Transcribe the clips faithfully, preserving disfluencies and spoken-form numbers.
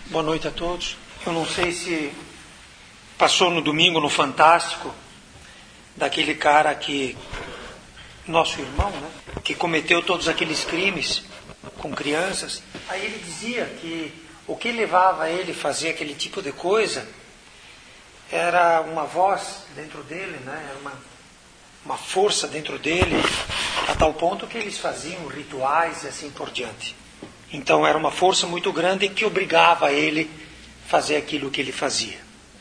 Boa noite a todos. Eu não sei se passou no domingo no Fantástico, daquele cara que, nosso irmão, né, que cometeu todos aqueles crimes com crianças. Aí ele dizia que o que levava ele a fazer aquele tipo de coisa era uma voz dentro dele, né, era uma, uma força dentro dele, a tal ponto que eles faziam rituais e assim por diante. Então era uma força muito grande que obrigava ele a fazer aquilo que ele fazia.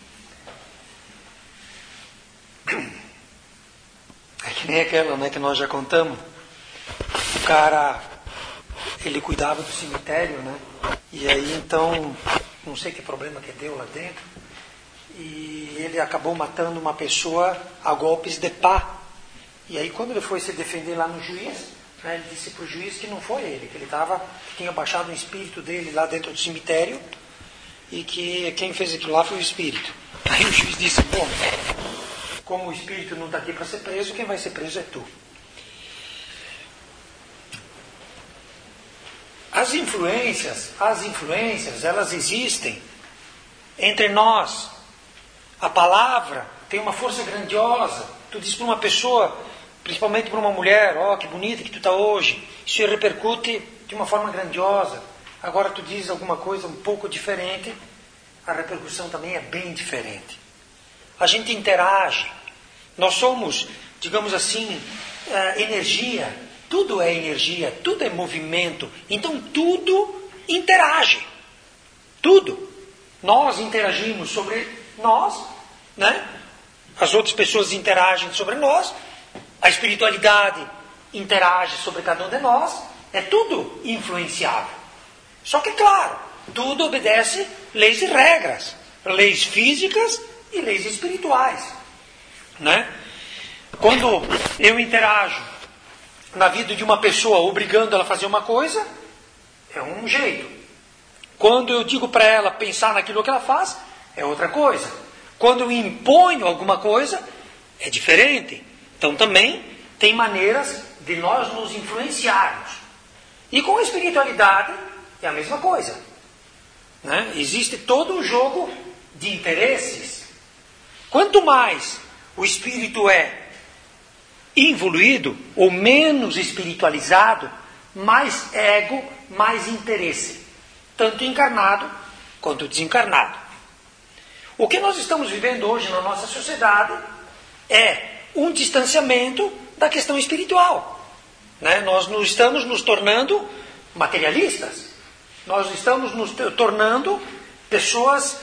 É que nem aquela, né, que nós já contamos. O cara, ele cuidava do cemitério, né? E aí então, não sei que problema que deu lá dentro, e ele acabou matando uma pessoa a golpes de pá. E aí quando ele foi se defender lá no juiz, né, ele disse para o juiz que não foi ele, que ele tava, que tinha baixado um espírito dele lá dentro do cemitério e que quem fez aquilo lá foi o espírito. Aí o juiz disse, bom, como o espírito não está aqui para ser preso, quem vai ser preso é tu. As influências, as influências, elas existem entre nós. A palavra tem uma força grandiosa. Tu diz para uma pessoa, principalmente para uma mulher, ó, oh, que bonita que tu está hoje, isso repercute de uma forma grandiosa. Agora tu diz alguma coisa um pouco diferente, a repercussão também é bem diferente. A gente interage. Nós somos, digamos assim, uh, energia. Tudo é energia, tudo é movimento. Então tudo interage. Tudo. Nós interagimos sobre nós, né? As outras pessoas interagem sobre nós. A espiritualidade interage sobre cada um de nós. É tudo influenciável. Só que, claro, tudo obedece leis e regras. Leis físicas e leis espirituais. Né? Quando eu interajo na vida de uma pessoa obrigando ela a fazer uma coisa, é um jeito. Quando eu digo para ela pensar naquilo que ela faz, é outra coisa. Quando eu imponho alguma coisa, é diferente. Então também tem maneiras de nós nos influenciarmos. E com a espiritualidade é a mesma coisa. Né? Existe todo um jogo de interesses. Quanto mais o espírito é involuído ou menos espiritualizado, mais ego, mais interesse. Tanto encarnado quanto desencarnado. O que nós estamos vivendo hoje na nossa sociedade é um distanciamento da questão espiritual. Né? Nós nos estamos nos tornando materialistas. Nós estamos nos tornando pessoas,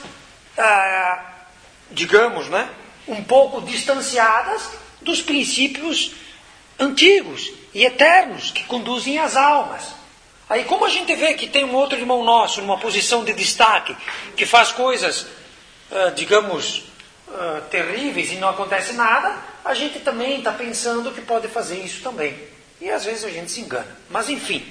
ah, digamos, né, um pouco distanciadas dos princípios antigos e eternos que conduzem as almas. Aí como a gente vê que tem um outro irmão nosso numa posição de destaque, que faz coisas, ah, digamos, ah, terríveis e não acontece nada, a gente também está pensando que pode fazer isso também. E às vezes a gente se engana. Mas enfim,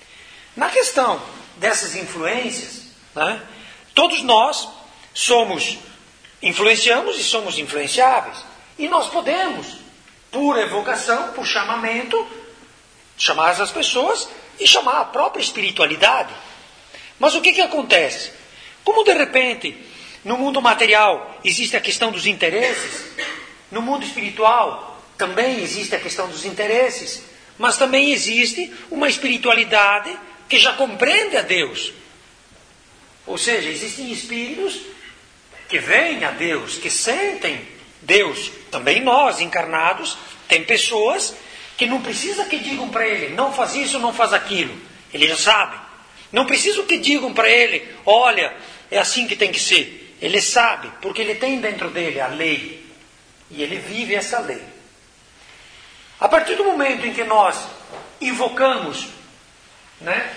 na questão dessas influências, né, todos nós somos, influenciamos e somos influenciáveis. E nós podemos, por evocação, por chamamento, chamar as pessoas e chamar a própria espiritualidade. Mas o que, que acontece? Como de repente, no mundo material existe a questão dos interesses, no mundo espiritual também existe a questão dos interesses, mas também existe uma espiritualidade que já compreende a Deus. Ou seja, existem espíritos que veem a Deus, que sentem Deus. Também nós, encarnados, tem pessoas que não precisa que digam para ele, não faz isso, não faz aquilo. Ele já sabe. Não precisa que digam para ele, olha, é assim que tem que ser. Ele sabe, porque ele tem dentro dele a lei. E ele vive essa lei. A partir do momento em que nós invocamos, né,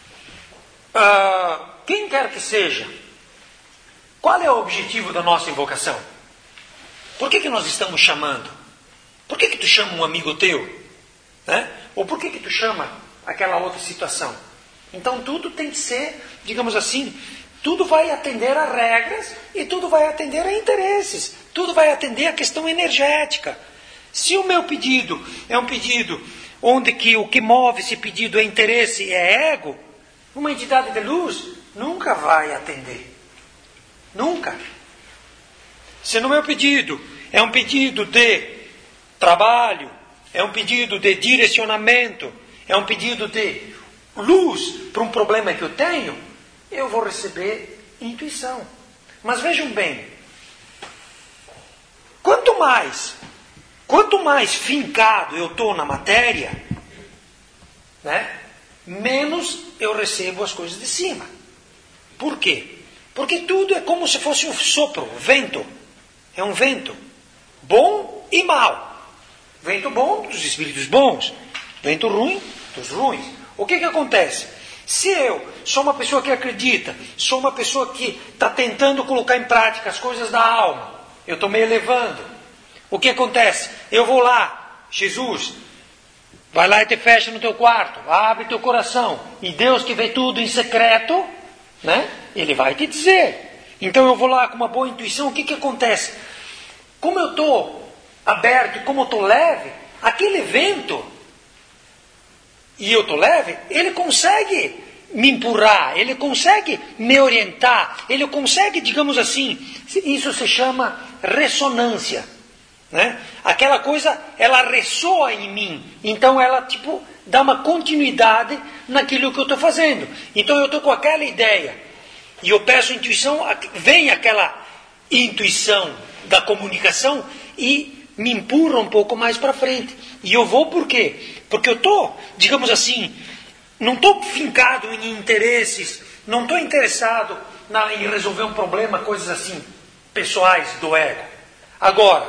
uh, quem quer que seja, qual é o objetivo da nossa invocação? Por que, que nós estamos chamando? Por que, que tu chama um amigo teu? Né? Ou por que, que tu chama aquela outra situação? Então tudo tem que ser, digamos assim, tudo vai atender a regras e tudo vai atender a interesses. Tudo vai atender a questão energética. Se o meu pedido é um pedido onde que o que move esse pedido é interesse, é ego, uma entidade de luz, nunca vai atender. Nunca. Se no meu pedido é um pedido de trabalho, é um pedido de direcionamento, é um pedido de luz para um problema que eu tenho, eu vou receber intuição. Mas vejam bem, quanto mais, quanto mais fincado eu estou na matéria, né, menos eu recebo as coisas de cima. Por quê? Porque tudo é como se fosse um sopro, vento. É um vento, bom e mau. Vento bom dos espíritos bons, vento ruim dos ruins. O que que acontece? Se eu sou uma pessoa que acredita, sou uma pessoa que está tentando colocar em prática as coisas da alma, eu estou me elevando, o que acontece? Eu vou lá, Jesus, vai lá e te fecha no teu quarto, abre teu coração, e Deus que vê tudo em secreto, né? Ele vai te dizer. Então eu vou lá com uma boa intuição, o que que acontece? Como eu estou aberto, como eu estou leve, aquele vento, e eu estou leve, ele consegue me empurrar, ele consegue me orientar, ele consegue, digamos assim, isso se chama ressonância, né? Aquela coisa, ela ressoa em mim, então ela tipo dá uma continuidade naquilo que eu estou fazendo. Então eu estou com aquela ideia, e eu peço intuição, vem aquela intuição da comunicação e me empurra um pouco mais para frente. E eu vou por quê? Porque eu estou, digamos assim, não estou fincado em interesses, não estou interessado na, em resolver um problema, coisas assim, pessoais do ego. Agora,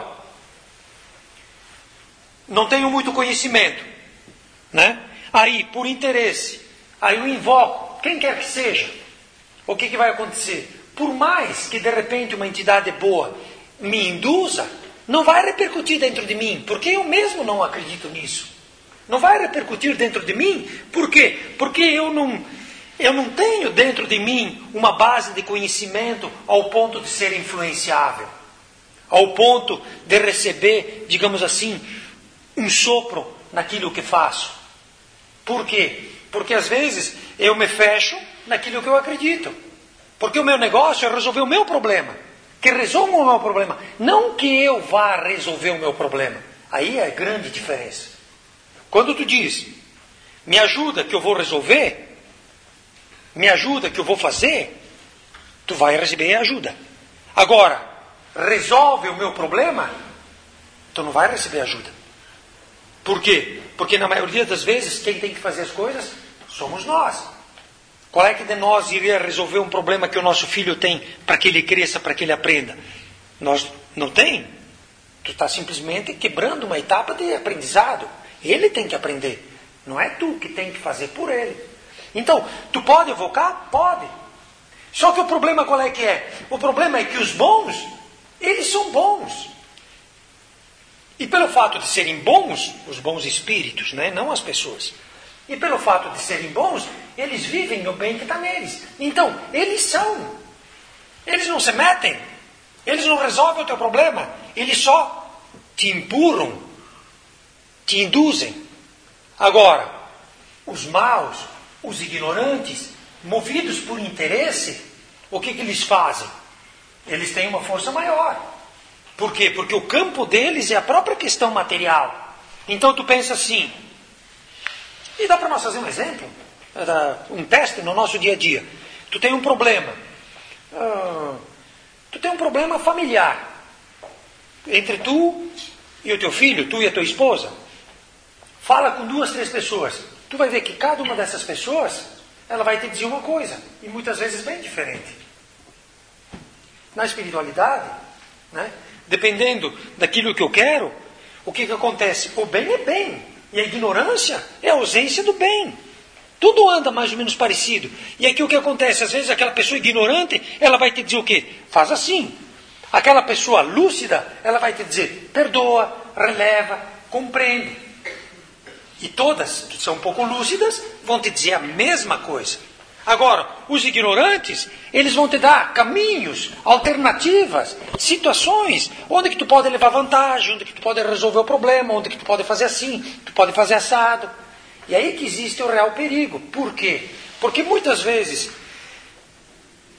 não tenho muito conhecimento, né? Aí, por interesse, aí eu invoco, quem quer que seja. O que, que vai acontecer? Por mais que de repente uma entidade boa me induza, não vai repercutir dentro de mim, porque eu mesmo não acredito nisso. Não vai repercutir dentro de mim, por quê? Porque eu não, eu não tenho dentro de mim uma base de conhecimento ao ponto de ser influenciável, ao ponto de receber, digamos assim, um sopro naquilo que faço. Por quê? Porque às vezes eu me fecho naquilo que eu acredito. Porque o meu negócio é resolver o meu problema. Que resolva o meu problema. Não que eu vá resolver o meu problema. Aí é a grande diferença. Quando tu diz, me ajuda que eu vou resolver, me ajuda que eu vou fazer, tu vai receber ajuda. Agora, resolve o meu problema, tu não vai receber ajuda. Por quê? Porque na maioria das vezes, quem tem que fazer as coisas somos nós. Qual é que de nós iria resolver um problema que o nosso filho tem para que ele cresça, para que ele aprenda? Nós não tem. Tu está simplesmente quebrando uma etapa de aprendizado. Ele tem que aprender. Não é tu que tem que fazer por ele. Então, tu pode evocar? Pode. Só que o problema qual é que é? O problema é que os bons, eles são bons. E pelo fato de serem bons, os bons espíritos, né? Não as pessoas. E pelo fato de serem bons, eles vivem no bem que está neles. Então, eles são. Eles não se metem. Eles não resolvem o teu problema. Eles só te empurram, te induzem. Agora, os maus, os ignorantes, movidos por interesse, o que, que eles fazem? Eles têm uma força maior. Por quê? Porque o campo deles é a própria questão material. Então tu pensa assim, e dá para nós fazer um exemplo, um teste no nosso dia a dia. Tu tem um problema, uh, tu tem um problema familiar, entre tu e o teu filho, tu e a tua esposa. Fala com duas, três pessoas. Tu vai ver que cada uma dessas pessoas, ela vai te dizer uma coisa, e muitas vezes bem diferente. Na espiritualidade, né, dependendo daquilo que eu quero, o que, que acontece? O bem é bem. E a ignorância é a ausência do bem. Tudo anda mais ou menos parecido. E aqui o que acontece? Às vezes aquela pessoa ignorante, ela vai te dizer o quê? Faz assim. Aquela pessoa lúcida, ela vai te dizer, perdoa, releva, compreende. E todas, que são um pouco lúcidas, vão te dizer a mesma coisa. Agora, os ignorantes, eles vão te dar caminhos, alternativas, situações, onde que tu pode levar vantagem, onde que tu pode resolver o problema, onde que tu pode fazer assim, tu pode fazer assado. E aí que existe o real perigo. Por quê? Porque muitas vezes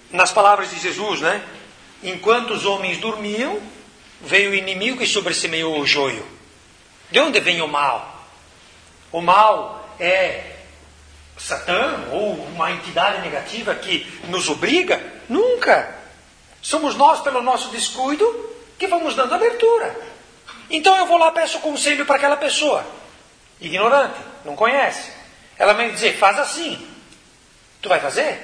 nas palavras de Jesus, né? Enquanto os homens dormiam, veio o inimigo e sobressemeou o joio. De onde vem o mal? O mal é Satã ou uma entidade negativa que nos obriga? Nunca. Somos nós, pelo nosso descuido, que vamos dando abertura. Então eu vou lá e peço conselho para aquela pessoa, ignorante, não conhece. Ela vem dizer, faz assim. Tu vai fazer?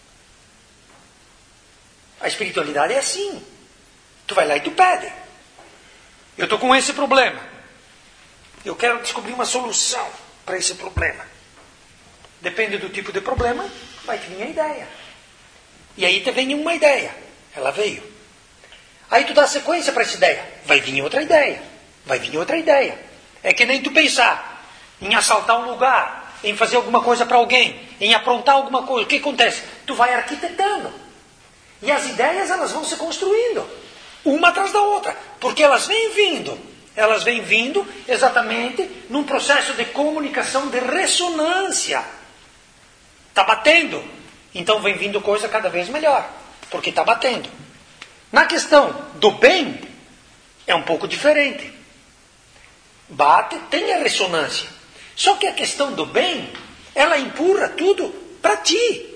A espiritualidade é assim. Tu vai lá e tu pede. Eu estou com esse problema. Eu quero descobrir uma solução para esse problema. Depende do tipo de problema, vai te vir a ideia. E aí te vem uma ideia. Ela veio. Aí tu dá sequência para essa ideia. Vai vir outra ideia. Vai vir outra ideia. É que nem tu pensar em assaltar um lugar, em fazer alguma coisa para alguém, em aprontar alguma coisa. O que acontece? Tu vai arquitetando. E as ideias, elas vão se construindo. Uma atrás da outra. Porque elas vêm vindo. Elas vêm vindo exatamente num processo de comunicação, de ressonância. Está batendo. Então vem vindo coisa cada vez melhor. Porque está batendo. Na questão do bem, é um pouco diferente. Bate, tem a ressonância. Só que a questão do bem, ela empurra tudo para ti.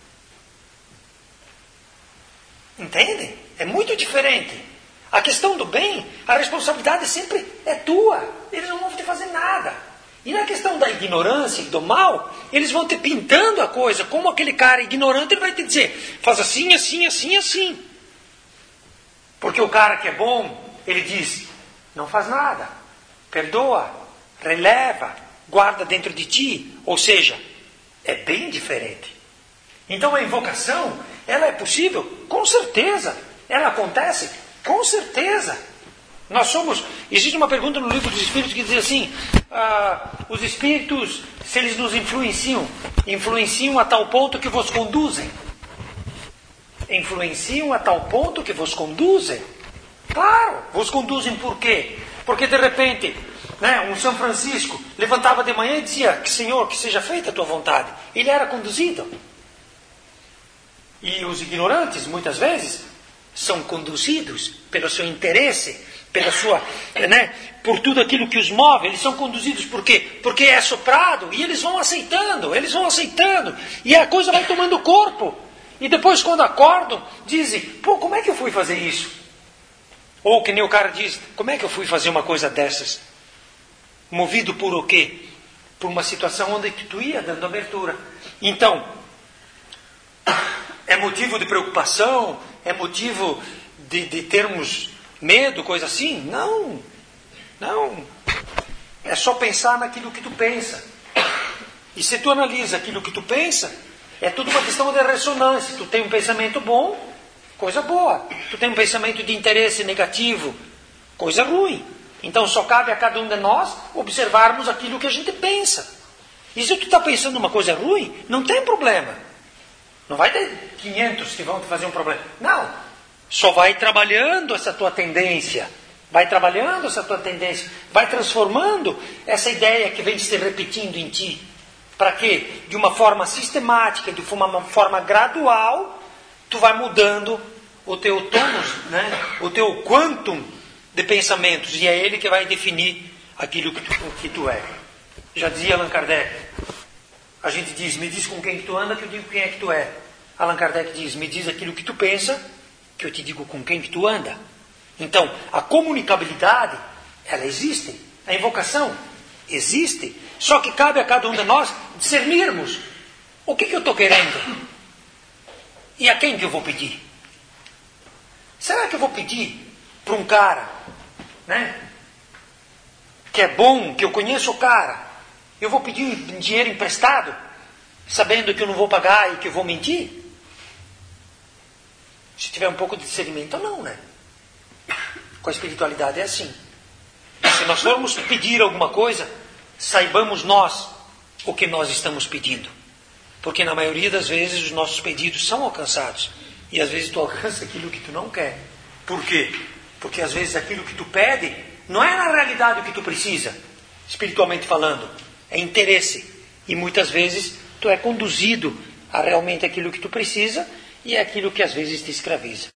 Entende? É muito diferente. A questão do bem, a responsabilidade sempre é tua. Eles não vão te fazer nada. E na questão da ignorância e do mal, eles vão te pintando a coisa. Como aquele cara ignorante, ele vai te dizer, faz assim, assim, assim, assim. Porque o cara que é bom, ele diz, não faz nada. Perdoa, releva, guarda dentro de ti. Ou seja, é bem diferente. Então a invocação, ela é possível? Com certeza. Ela acontece? Com certeza. Nós somos... Existe uma pergunta no livro dos Espíritos que diz assim, ah, os Espíritos, se eles nos influenciam, influenciam a tal ponto que vos conduzem. Influenciam a tal ponto que vos conduzem. Claro, vos conduzem por quê? Porque de repente, né, um São Francisco levantava de manhã e dizia, que Senhor, que seja feita a tua vontade. Ele era conduzido. E os ignorantes, muitas vezes, são conduzidos pelo seu interesse, pela sua, né, por tudo aquilo que os move. Eles são conduzidos por quê? Porque é soprado e eles vão aceitando, eles vão aceitando. E a coisa vai tomando corpo. E depois, quando acordam, dizem, pô, como é que eu fui fazer isso? Ou que nem o cara diz, como é que eu fui fazer uma coisa dessas? Movido por o quê? Por uma situação onde tu ia dando abertura. Então, é motivo de preocupação? É motivo de, de termos medo, coisa assim? Não. Não. É só pensar naquilo que tu pensa. E se tu analisa aquilo que tu pensa, é tudo uma questão de ressonância. Tu tem um pensamento bom, coisa boa. Tu tem um pensamento de interesse negativo, coisa ruim. Então só cabe a cada um de nós observarmos aquilo que a gente pensa. E se tu está pensando uma coisa ruim, não tem problema. Não vai ter quinhentos que vão te fazer um problema. Não. Só vai trabalhando essa tua tendência. Vai trabalhando essa tua tendência. Vai transformando essa ideia que vem se repetindo em ti. Para quê? De uma forma sistemática, de uma forma gradual, tu vai mudando o teu tônus, né? O teu quantum de pensamentos. E é ele que vai definir aquilo que tu, que tu é. Já dizia Allan Kardec. A gente diz, me diz com quem que tu anda, que eu digo quem é que tu é. Allan Kardec diz, me diz aquilo que tu pensa, que eu te digo com quem que tu anda. Então, a comunicabilidade, ela existe. A invocação existe. Só que cabe a cada um de nós discernirmos o que, que eu estou querendo. E a quem que eu vou pedir? Será que eu vou pedir para um cara, né, que é bom, que eu conheço o cara, eu vou pedir dinheiro emprestado, sabendo que eu não vou pagar e que eu vou mentir? Se tiver um pouco de discernimento, não, né? Com a espiritualidade é assim. Se nós formos pedir alguma coisa, saibamos nós o que nós estamos pedindo. Porque na maioria das vezes os nossos pedidos são alcançados. E às vezes tu alcança aquilo que tu não quer. Por quê? Porque às vezes aquilo que tu pede não é na realidade o que tu precisa, espiritualmente falando. É interesse. E muitas vezes tu é conduzido a realmente aquilo que tu precisa e é aquilo que às vezes te escraviza.